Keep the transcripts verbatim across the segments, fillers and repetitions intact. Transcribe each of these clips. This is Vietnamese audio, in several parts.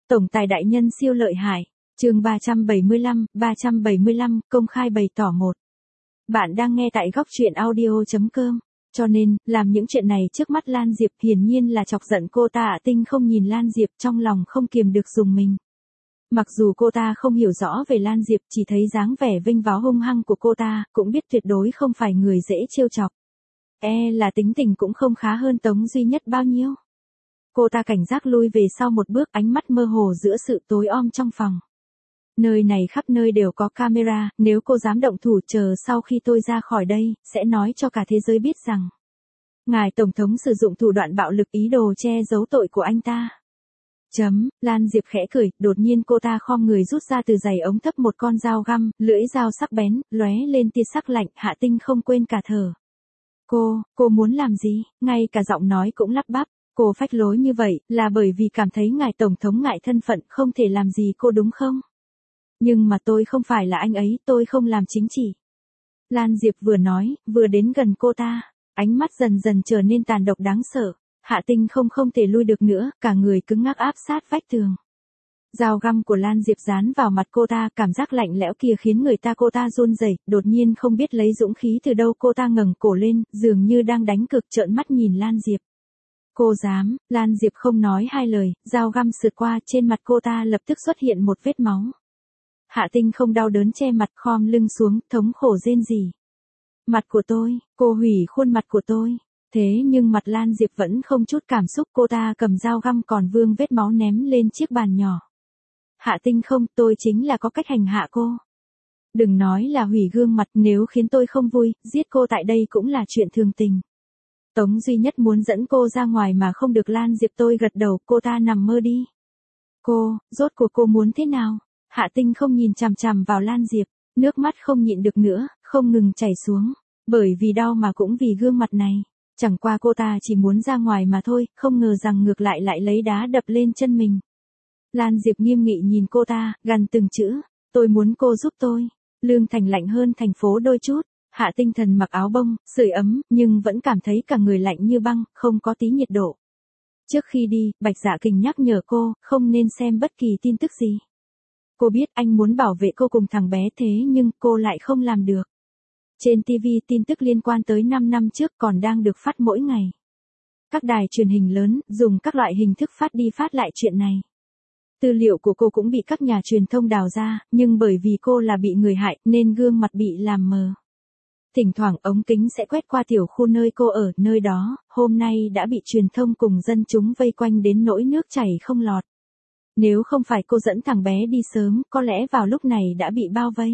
Tổng tài đại nhân siêu lợi hại. Chương ba trăm bảy mươi lăm, ba trăm bảy mươi lăm, công khai bày tỏ một. Bạn đang nghe tại góc truyện audio chấm com. Cho nên, làm những chuyện này trước mắt Lan Diệp hiển nhiên là chọc giận cô ta. Hạ Tinh không nhìn Lan Diệp trong lòng không kiềm được dùng mình. Mặc dù cô ta không hiểu rõ về Lan Diệp, chỉ thấy dáng vẻ vênh váo hung hăng của cô ta, cũng biết tuyệt đối không phải người dễ trêu chọc. E là tính tình cũng không khá hơn Tống Duy Nhất bao nhiêu. Cô ta cảnh giác lui về sau một bước, ánh mắt mơ hồ giữa sự tối om trong phòng. Nơi này khắp nơi đều có camera, nếu cô dám động thủ chờ sau khi tôi ra khỏi đây, sẽ nói cho cả thế giới biết rằng ngài Tổng thống sử dụng thủ đoạn bạo lực ý đồ che giấu tội của anh ta. Chấm, Lan Diệp khẽ cười, đột nhiên cô ta khom người rút ra từ giày ống thấp một con dao găm, lưỡi dao sắc bén, lóe lên tia sắc lạnh. Hạ Tinh không quên cả thở. Cô, cô muốn làm gì? Ngay cả giọng nói cũng lắp bắp. Cô phách lối như vậy, là bởi vì cảm thấy ngài Tổng thống ngại thân phận không thể làm gì cô đúng không? Nhưng mà tôi không phải là anh ấy, tôi không làm chính trị. Lan Diệp vừa nói, vừa đến gần cô ta, ánh mắt dần dần trở nên tàn độc đáng sợ. Hạ Tinh không không thể lui được nữa, cả người cứng ngắc áp sát vách tường. Dao găm của Lan Diệp dán vào mặt cô ta, cảm giác lạnh lẽo kia khiến người ta cô ta run rẩy, đột nhiên không biết lấy dũng khí từ đâu cô ta ngẩng cổ lên, dường như đang đánh cực, trợn mắt nhìn Lan Diệp. Cô dám? Lan Diệp không nói hai lời, dao găm sượt qua, trên mặt cô ta lập tức xuất hiện một vết máu. Hạ Tinh không đau đớn che mặt, khom lưng xuống, thống khổ rên rỉ. Mặt của tôi, cô hủy khuôn mặt của tôi. Thế nhưng mặt Lan Diệp vẫn không chút cảm xúc, cô ta cầm dao găm còn vương vết máu ném lên chiếc bàn nhỏ. Hạ Tinh không, tôi chính là có cách hành hạ cô. Đừng nói là hủy gương mặt, nếu khiến tôi không vui, giết cô tại đây cũng là chuyện thường tình. Tống Duy Nhất muốn dẫn cô ra ngoài mà không được. Lan Diệp tôi gật đầu, cô ta nằm mơ đi. Cô, rốt cuộc cô muốn thế nào? Hạ Tinh không nhìn chằm chằm vào Lan Diệp, nước mắt không nhịn được nữa, không ngừng chảy xuống, bởi vì đau mà cũng vì gương mặt này. Chẳng qua cô ta chỉ muốn ra ngoài mà thôi, không ngờ rằng ngược lại lại lấy đá đập lên chân mình. Lan Diệp nghiêm nghị nhìn cô ta, gằn từng chữ, tôi muốn cô giúp tôi. Lương Thành lạnh hơn thành phố đôi chút. Hạ Tinh Thần mặc áo bông, sưởi ấm, nhưng vẫn cảm thấy cả người lạnh như băng, không có tí nhiệt độ. Trước khi đi, Bạch Dạ Kình nhắc nhở cô, không nên xem bất kỳ tin tức gì. Cô biết anh muốn bảo vệ cô cùng thằng bé, thế nhưng cô lại không làm được. Trên ti vi tin tức liên quan tới năm năm trước còn đang được phát mỗi ngày. Các đài truyền hình lớn dùng các loại hình thức phát đi phát lại chuyện này. Tư liệu của cô cũng bị các nhà truyền thông đào ra, nhưng bởi vì cô là bị người hại nên gương mặt bị làm mờ. Thỉnh thoảng ống kính sẽ quét qua tiểu khu nơi cô ở, nơi đó, hôm nay đã bị truyền thông cùng dân chúng vây quanh đến nỗi nước chảy không lọt. Nếu không phải cô dẫn thằng bé đi sớm, có lẽ vào lúc này đã bị bao vây.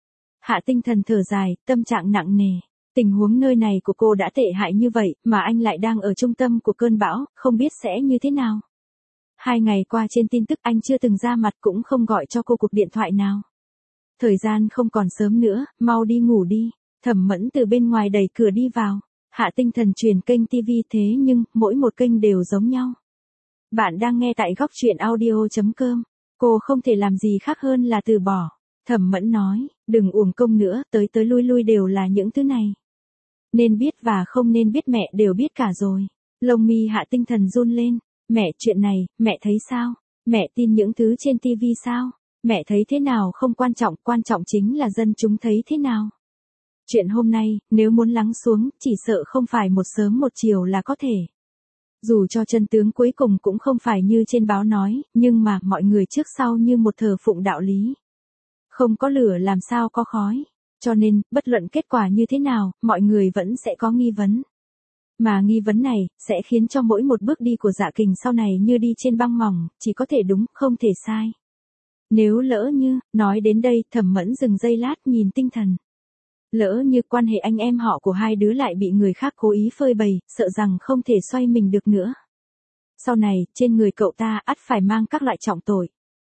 Hạ Tinh Thần thở dài, tâm trạng nặng nề. Tình huống nơi này của cô đã tệ hại như vậy, mà anh lại đang ở trung tâm của cơn bão, không biết sẽ như thế nào. Hai ngày qua trên tin tức anh chưa từng ra mặt, cũng không gọi cho cô cuộc điện thoại nào. Thời gian không còn sớm nữa, mau đi ngủ đi. Thẩm Mẫn từ bên ngoài đẩy cửa đi vào. Hạ Tinh Thần truyền kênh ti vi, thế nhưng, mỗi một kênh đều giống nhau. Bạn đang nghe tại góc truyện audio chấm com. Cô không thể làm gì khác hơn là từ bỏ. Thẩm Mẫn nói, đừng uổng công nữa, tới tới lui lui đều là những thứ này. Nên biết và không nên biết mẹ đều biết cả rồi. Lông mi Hạ Tinh Thần run lên. Mẹ, chuyện này, mẹ thấy sao? Mẹ tin những thứ trên ti vi sao? Mẹ thấy thế nào không quan trọng, quan trọng chính là dân chúng thấy thế nào. Chuyện hôm nay, nếu muốn lắng xuống, chỉ sợ không phải một sớm một chiều là có thể. Dù cho chân tướng cuối cùng cũng không phải như trên báo nói, nhưng mà mọi người trước sau như một thờ phụng đạo lý. Không có lửa làm sao có khói. Cho nên, bất luận kết quả như thế nào, mọi người vẫn sẽ có nghi vấn. Mà nghi vấn này, sẽ khiến cho mỗi một bước đi của Dạ Kình sau này như đi trên băng mỏng, chỉ có thể đúng, không thể sai. Nếu lỡ như, nói đến đây, Thẩm Mẫn dừng giây lát nhìn Tinh Thần. Lỡ như quan hệ anh em họ của hai đứa lại bị người khác cố ý phơi bày, sợ rằng không thể xoay mình được nữa. Sau này, trên người cậu ta ắt phải mang các loại trọng tội.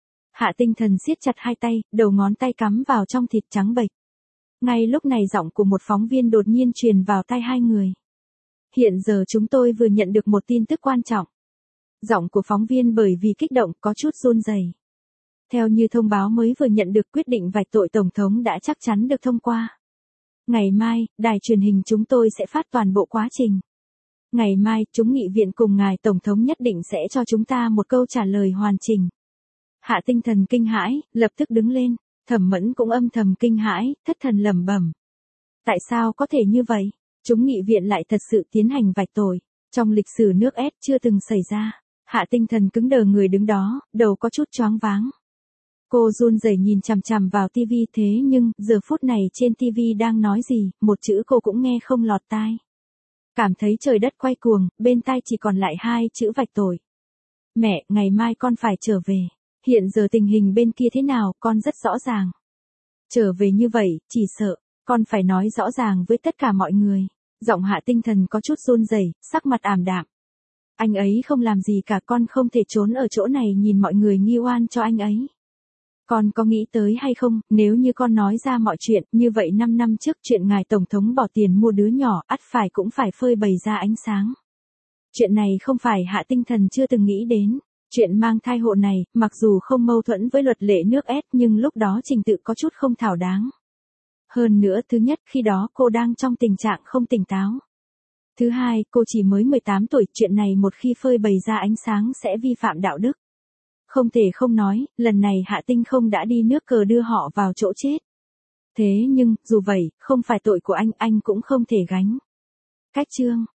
Hạ Tinh Thần siết chặt hai tay, đầu ngón tay cắm vào trong thịt trắng bệch. Ngay lúc này giọng của một phóng viên đột nhiên truyền vào tai hai người. Hiện giờ chúng tôi vừa nhận được một tin tức quan trọng. Giọng của phóng viên bởi vì kích động có chút run rẩy. Theo như thông báo mới vừa nhận được, quyết định vạch tội Tổng thống đã chắc chắn được thông qua. Ngày mai, đài truyền hình chúng tôi sẽ phát toàn bộ quá trình. Ngày mai, chúng nghị viện cùng ngài Tổng thống nhất định sẽ cho chúng ta một câu trả lời hoàn chỉnh. Hạ Tinh Thần kinh hãi, lập tức đứng lên, Thẩm Mẫn cũng âm thầm kinh hãi, thất thần lẩm bẩm. Tại sao có thể như vậy? Chúng nghị viện lại thật sự tiến hành vạch tội. Trong lịch sử nước ép chưa từng xảy ra. Hạ Tinh Thần cứng đờ người đứng đó, đầu có chút choáng váng. Cô run rẩy nhìn chằm chằm vào tivi thế nhưng, giờ phút này trên tivi đang nói gì, một chữ cô cũng nghe không lọt tai. Cảm thấy trời đất quay cuồng, bên tai chỉ còn lại hai chữ vạch tội. Mẹ, ngày mai con phải trở về. Hiện giờ tình hình bên kia thế nào, con rất rõ ràng. Trở về như vậy, chỉ sợ, con phải nói rõ ràng với tất cả mọi người. Giọng Hạ Tinh Thần có chút run rẩy, sắc mặt ảm đạm. Anh ấy không làm gì cả, con không thể trốn ở chỗ này nhìn mọi người nghi oan cho anh ấy. Con có nghĩ tới hay không, nếu như con nói ra mọi chuyện, như vậy năm năm trước chuyện ngài Tổng thống bỏ tiền mua đứa nhỏ, ắt phải cũng phải phơi bày ra ánh sáng. Chuyện này không phải Hạ Tinh Thần chưa từng nghĩ đến. Chuyện mang thai hộ này, mặc dù không mâu thuẫn với luật lệ nước ép nhưng lúc đó trình tự có chút không thỏa đáng. Hơn nữa, thứ nhất, khi đó cô đang trong tình trạng không tỉnh táo. Thứ hai, cô chỉ mới mười tám tuổi, chuyện này một khi phơi bày ra ánh sáng sẽ vi phạm đạo đức. Không thể không nói, lần này Hạ Tinh không đã đi nước cờ đưa họ vào chỗ chết. Thế nhưng, dù vậy, không phải tội của anh, anh cũng không thể gánh. Cách chương